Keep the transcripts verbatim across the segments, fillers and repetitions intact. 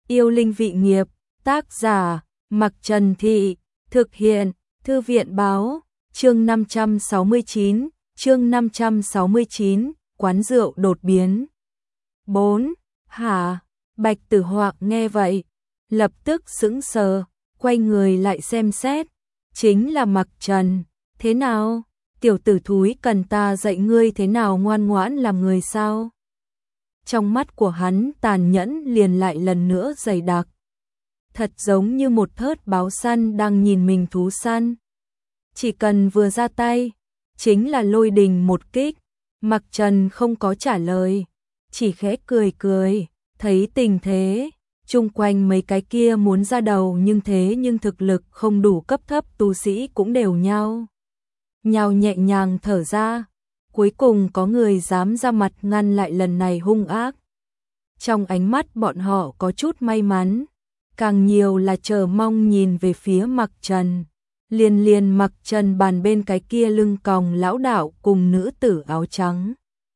Yêu linh vị nghiệp, tác giả, Mặc Trần Thị, thực hiện, Thư viện báo, chương năm trăm sáu mươi chín, chương năm trăm sáu mươi chín, quán rượu đột biến. bốn. Hả? Bạch Tử Họa nghe vậy, lập tức sững sờ, quay người lại xem xét, chính là Mặc Trần. Thế nào? Tiểu tử thúi, cần ta dạy ngươi thế nào ngoan ngoãn làm người sao? Trong mắt của hắn tàn nhẫn liền lại lần nữa dày đặc. Thật giống như một thớt báo săn đang nhìn mình thú săn. Chỉ cần vừa ra tay, chính là lôi đình một kích. Mặc Trần không có trả lời, chỉ khẽ cười cười, thấy tình thế, chung quanh mấy cái kia muốn ra đầu nhưng thế nhưng thực lực không đủ cấp thấp tu sĩ cũng đều nhau. Nhào nhẹ nhàng thở ra, cuối cùng có người dám ra mặt ngăn lại lần này hung ác. Trong ánh mắt bọn họ có chút may mắn, càng nhiều là chờ mong nhìn về phía Mặc Trần. Liền liền Mặc Trần bàn bên cái kia lưng còng lão đạo cùng nữ tử áo trắng.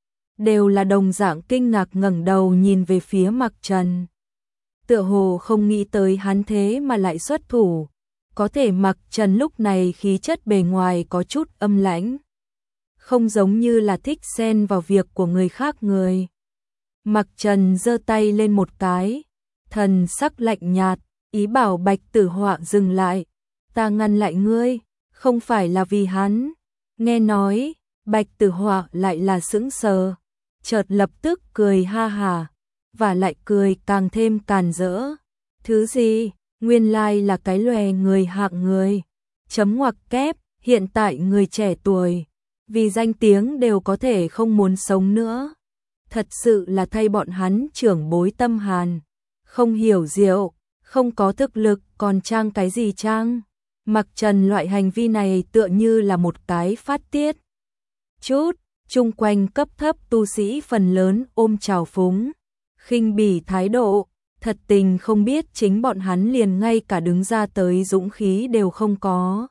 Đều là đồng dạng kinh ngạc ngẩng đầu nhìn về phía Mặc Trần. Tựa hồ không nghĩ tới hắn thế mà lại xuất thủ. Có thể Mặc Trần lúc này khí chất bề ngoài có chút âm lãnh. Không giống như là thích xen vào việc của người khác người. Mặc Trần giơ tay lên một cái, thần sắc lạnh nhạt, ý bảo Bạch Tử Họa dừng lại. Ta ngăn lại ngươi, không phải là vì hắn. Nghe nói, Bạch Tử Họa lại là sững sờ, chợt lập tức cười ha hà, và lại cười càng thêm càn rỡ. Thứ gì? Nguyên lai là cái lòe người hạng người. Chấm ngoặc kép, hiện tại người trẻ tuổi, vì danh tiếng đều có thể không muốn sống nữa. Thật sự là thay bọn hắn trưởng bối tâm hàn. Không hiểu rượu, không có thực lực, còn trang cái gì trang. Mặc Trần loại hành vi này tựa như là một cái phát tiết. Chút, chung quanh cấp thấp tu sĩ phần lớn ôm trào phúng, khinh bỉ thái độ, thật tình không biết chính bọn hắn liền ngay cả đứng ra tới dũng khí đều không có.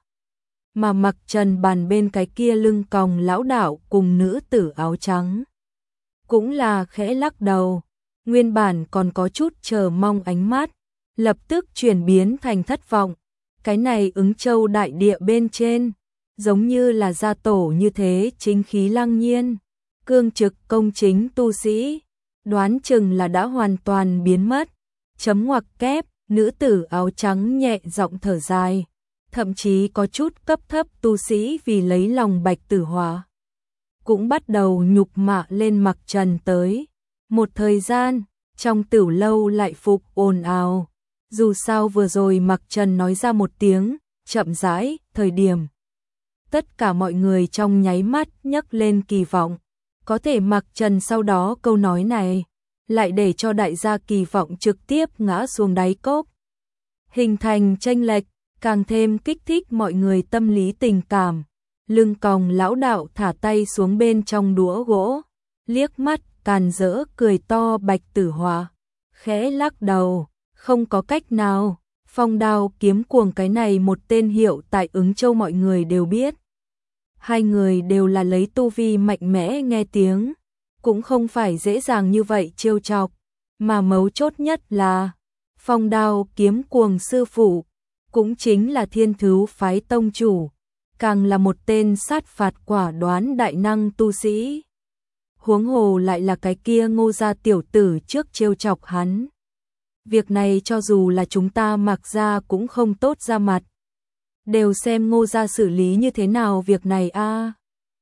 Mà Mặc Trần bàn bên cái kia lưng còng lão đạo cùng nữ tử áo trắng. Cũng là khẽ lắc đầu, nguyên bản còn có chút chờ mong ánh mắt, lập tức chuyển biến thành thất vọng. Cái này Ứng Châu đại địa bên trên, giống như là gia tổ như thế chính khí lăng nhiên, cương trực công chính tu sĩ, đoán chừng là đã hoàn toàn biến mất. Chấm ngoặc kép, nữ tử áo trắng nhẹ giọng thở dài, thậm chí có chút cấp thấp tu sĩ vì lấy lòng Bạch Tử Họa, cũng bắt đầu nhục mạ lên Mặc Trần tới. Một thời gian, trong tửu lâu lại phục ồn ào. Dù sao vừa rồi Mặc Trần nói ra một tiếng, chậm rãi, thời điểm. Tất cả mọi người trong nháy mắt nhấc lên kỳ vọng. Có thể Mặc Trần sau đó câu nói này, lại để cho đại gia kỳ vọng trực tiếp ngã xuống đáy cốc. Hình thành chênh lệch, càng thêm kích thích mọi người tâm lý tình cảm. Lưng còng lão đạo thả tay xuống bên trong đũa gỗ, liếc mắt, càn rỡ cười to Bạch Tử Họa, khẽ lắc đầu. Không có cách nào, phong đao kiếm cuồng cái này một tên hiệu tại Ứng Châu mọi người đều biết. Hai người đều là lấy tu vi mạnh mẽ nghe tiếng, cũng không phải dễ dàng như vậy trêu chọc, mà mấu chốt nhất là phong đao kiếm cuồng sư phụ, cũng chính là Thiên Thứu phái tông chủ, càng là một tên sát phạt quả đoán đại năng tu sĩ. Huống hồ lại là cái kia Ngô gia tiểu tử trước trêu chọc hắn. Việc này cho dù là chúng ta Mặc gia cũng không tốt ra mặt. Đều xem Ngô gia xử lý như thế nào việc này a. À.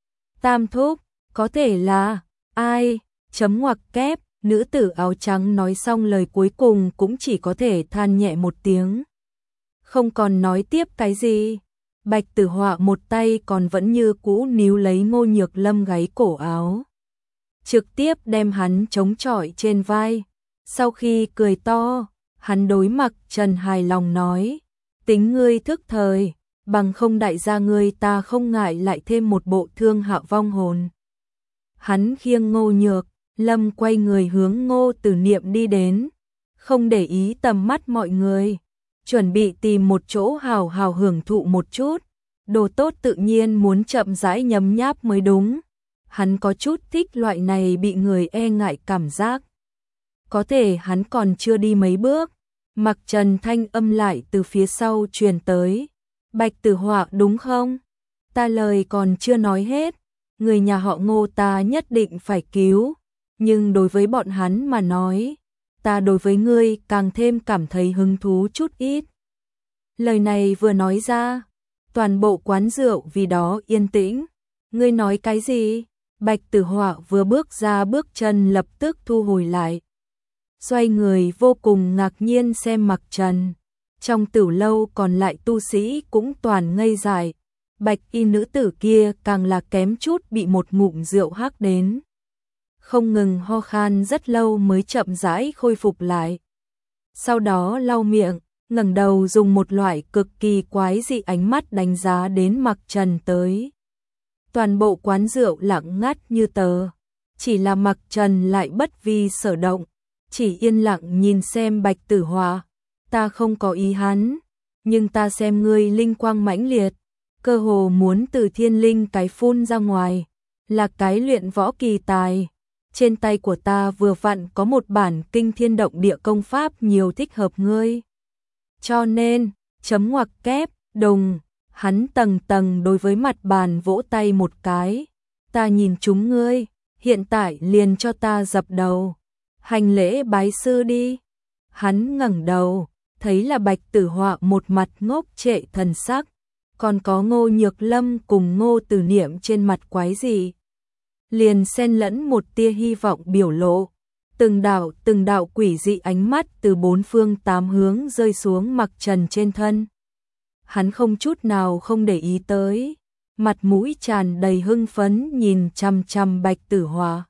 Tam thúc, có thể là, ai, chấm ngoặc kép, nữ tử áo trắng nói xong lời cuối cùng cũng chỉ có thể than nhẹ một tiếng. Không còn nói tiếp cái gì. Bạch Tử Họa một tay còn vẫn như cũ níu lấy Ngô Nhược Lâm gáy cổ áo, trực tiếp đem hắn chống chọi trên vai. Sau khi cười to, hắn đối Mặc Trần hài lòng nói, tính ngươi thức thời, bằng không đại gia ngươi ta không ngại lại thêm một bộ thương hạ vong hồn. Hắn khiêng Ngô Nhược Lâm quay người hướng Ngô Tử Niệm đi đến, không để ý tầm mắt mọi người, chuẩn bị tìm một chỗ hào hào hưởng thụ một chút, đồ tốt tự nhiên muốn chậm rãi nhấm nháp mới đúng. Hắn có chút thích loại này bị người e ngại cảm giác. Có thể hắn còn chưa đi mấy bước, Mặc Trần thanh âm lại từ phía sau truyền tới. Bạch Tử Họa đúng không? Ta lời còn chưa nói hết, người nhà họ Ngô ta nhất định phải cứu, nhưng đối với bọn hắn mà nói, ta đối với ngươi càng thêm cảm thấy hứng thú chút ít. Lời này vừa nói ra, toàn bộ quán rượu vì đó yên tĩnh. Ngươi nói cái gì? Bạch Tử Họa vừa bước ra bước chân lập tức thu hồi lại. Xoay người vô cùng ngạc nhiên xem Mặc Trần. Trong tử lâu còn lại tu sĩ cũng toàn ngây dại. Bạch y nữ tử kia càng là kém chút bị một ngụm rượu hắc đến. Không ngừng ho khan rất lâu mới chậm rãi khôi phục lại. Sau đó lau miệng, ngẩng đầu dùng một loại cực kỳ quái dị ánh mắt đánh giá đến Mặc Trần tới. Toàn bộ quán rượu lặng ngắt như tờ, chỉ là Mặc Trần lại bất vi sở động, chỉ yên lặng nhìn xem Bạch Tử Họa. Ta không có ý hắn, nhưng ta xem ngươi linh quang mãnh liệt, cơ hồ muốn từ thiên linh cái phun ra ngoài, là cái luyện võ kỳ tài. Trên tay của ta vừa vặn có một bản kinh thiên động địa công pháp nhiều thích hợp ngươi. Cho nên, chấm ngoặc kép, đùng, hắn tầng tầng đối với mặt bàn vỗ tay một cái. Ta nhìn chúng ngươi, hiện tại liền cho ta dập đầu. Hành lễ bái sư đi. Hắn ngẩng đầu, thấy là Bạch Tử Họa một mặt ngốc trệ thần sắc, còn có Ngô Nhược Lâm cùng Ngô Tử Niệm trên mặt quái gì. Liền xen lẫn một tia hy vọng biểu lộ, từng đạo từng đạo quỷ dị ánh mắt từ bốn phương tám hướng rơi xuống Mặc Trần trên thân. Hắn không chút nào không để ý tới, mặt mũi tràn đầy hưng phấn nhìn chằm chằm Bạch Tử Họa.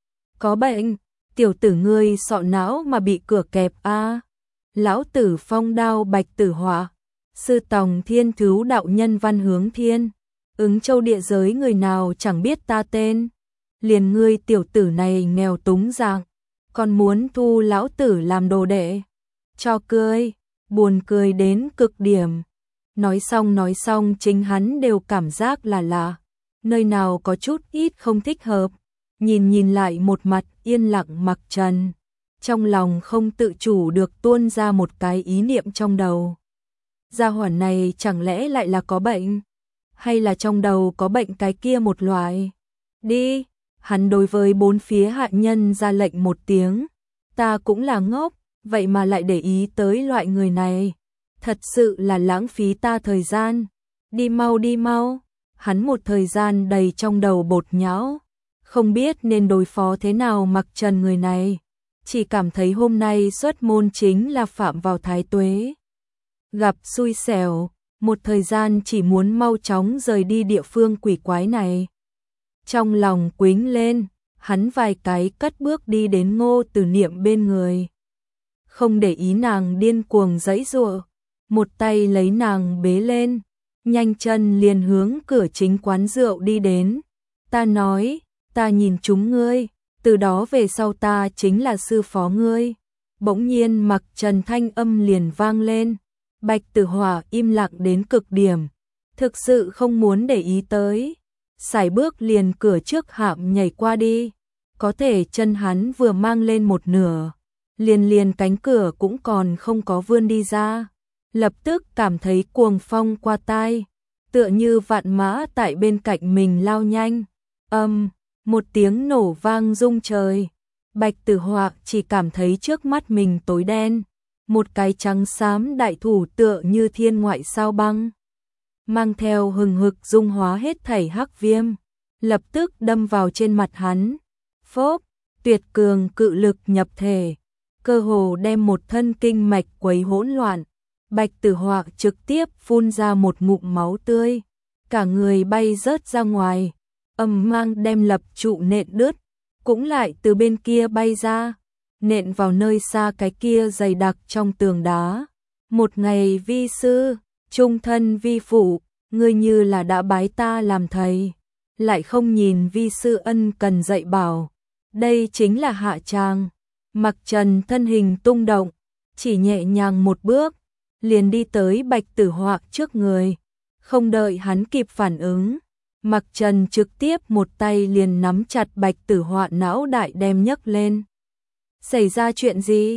Có bệnh, tiểu tử ngươi sọ não mà bị cửa kẹp a. À. Lão tử phong đao Bạch Tử Họa, sư tòng thiên thứ đạo nhân Văn Hướng Thiên, Ứng Châu địa giới người nào chẳng biết ta tên. Liền ngươi tiểu tử này nghèo túng dạng, còn muốn thu lão tử làm đồ đệ. Cho cười, buồn cười đến cực điểm. Nói xong nói xong chính hắn đều cảm giác là lạ, nơi nào có chút ít không thích hợp. Nhìn nhìn lại một mặt yên lặng Mặc Trần, trong lòng không tự chủ được tuôn ra một cái ý niệm trong đầu. Gia hỏa này chẳng lẽ lại là có bệnh? Hay là trong đầu có bệnh cái kia một loại? Đi! Hắn đối với bốn phía hạ nhân ra lệnh một tiếng. Ta cũng là ngốc, vậy mà lại để ý tới loại người này. Thật sự là lãng phí ta thời gian. Đi mau đi mau. Hắn một thời gian đầy trong đầu bột nhão. Không biết nên đối phó thế nào Mặc Trần người này. Chỉ cảm thấy hôm nay xuất môn chính là phạm vào thái tuế. Gặp xui xẻo, một thời gian chỉ muốn mau chóng rời đi địa phương quỷ quái này. Trong lòng quính lên, hắn vài cái cất bước đi đến Ngô Tử Niệm bên người. Không để ý nàng điên cuồng giãy giụa, một tay lấy nàng bế lên, nhanh chân liền hướng cửa chính quán rượu đi đến. Ta nói, ta nhìn chúng ngươi, từ đó về sau ta chính là sư phó ngươi. Bỗng nhiên Mặc Trần thanh âm liền vang lên. Bạch Tử Họa im lặng đến cực điểm, thực sự không muốn để ý tới. Sải bước liền cửa trước hạm nhảy qua đi, có thể chân hắn vừa mang lên một nửa, liền liền cánh cửa cũng còn không có vươn đi ra, lập tức cảm thấy cuồng phong qua tai, tựa như vạn mã tại bên cạnh mình lao nhanh. Âm, một tiếng nổ vang rung trời, Bạch Tử Họa chỉ cảm thấy trước mắt mình tối đen, một cái trắng xám đại thủ tựa như thiên ngoại sao băng, mang theo hừng hực dung hóa hết thảy hắc viêm, lập tức đâm vào trên mặt hắn. Phốp, tuyệt cường cự lực nhập thể, cơ hồ đem một thân kinh mạch quấy hỗn loạn. Bạch Tử Họa trực tiếp phun ra một ngụm máu tươi, cả người bay rớt ra ngoài, ầm mang đem lập trụ nện đứt, cũng lại từ bên kia bay ra, nện vào nơi xa cái kia dày đặc trong tường đá. Một ngày vi sư, trung thân vi phụ, ngươi như là đã bái ta làm thầy, lại không nhìn vi sư ân cần dạy bảo. Đây chính là hạ tràng. Mặc Trần thân hình tung động, chỉ nhẹ nhàng một bước, liền đi tới Bạch Tử Họa trước người. Không đợi hắn kịp phản ứng, Mặc Trần trực tiếp một tay liền nắm chặt Bạch Tử Họa não đại đem nhấc lên. Xảy ra chuyện gì?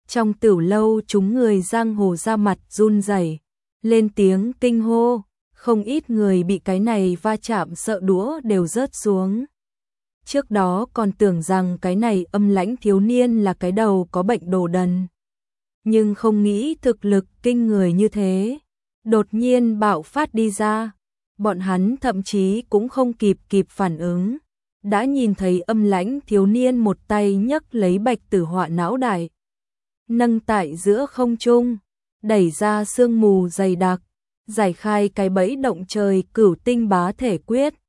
Trong tửu lâu chúng người giang hồ ra mặt run rẩy, lên tiếng kinh hô, không ít người bị cái này va chạm sợ đũa đều rớt xuống. Trước đó còn tưởng rằng cái này âm lãnh thiếu niên là cái đầu có bệnh đồ đần. Nhưng không nghĩ thực lực kinh người như thế, đột nhiên bạo phát đi ra. Bọn hắn thậm chí cũng không kịp kịp phản ứng. Đã nhìn thấy âm lãnh thiếu niên một tay nhấc lấy Bạch Tử Họa não đại, nâng tại giữa không trung, đẩy ra sương mù dày đặc, giải khai cái bẫy động trời cửu tinh bá thể quyết,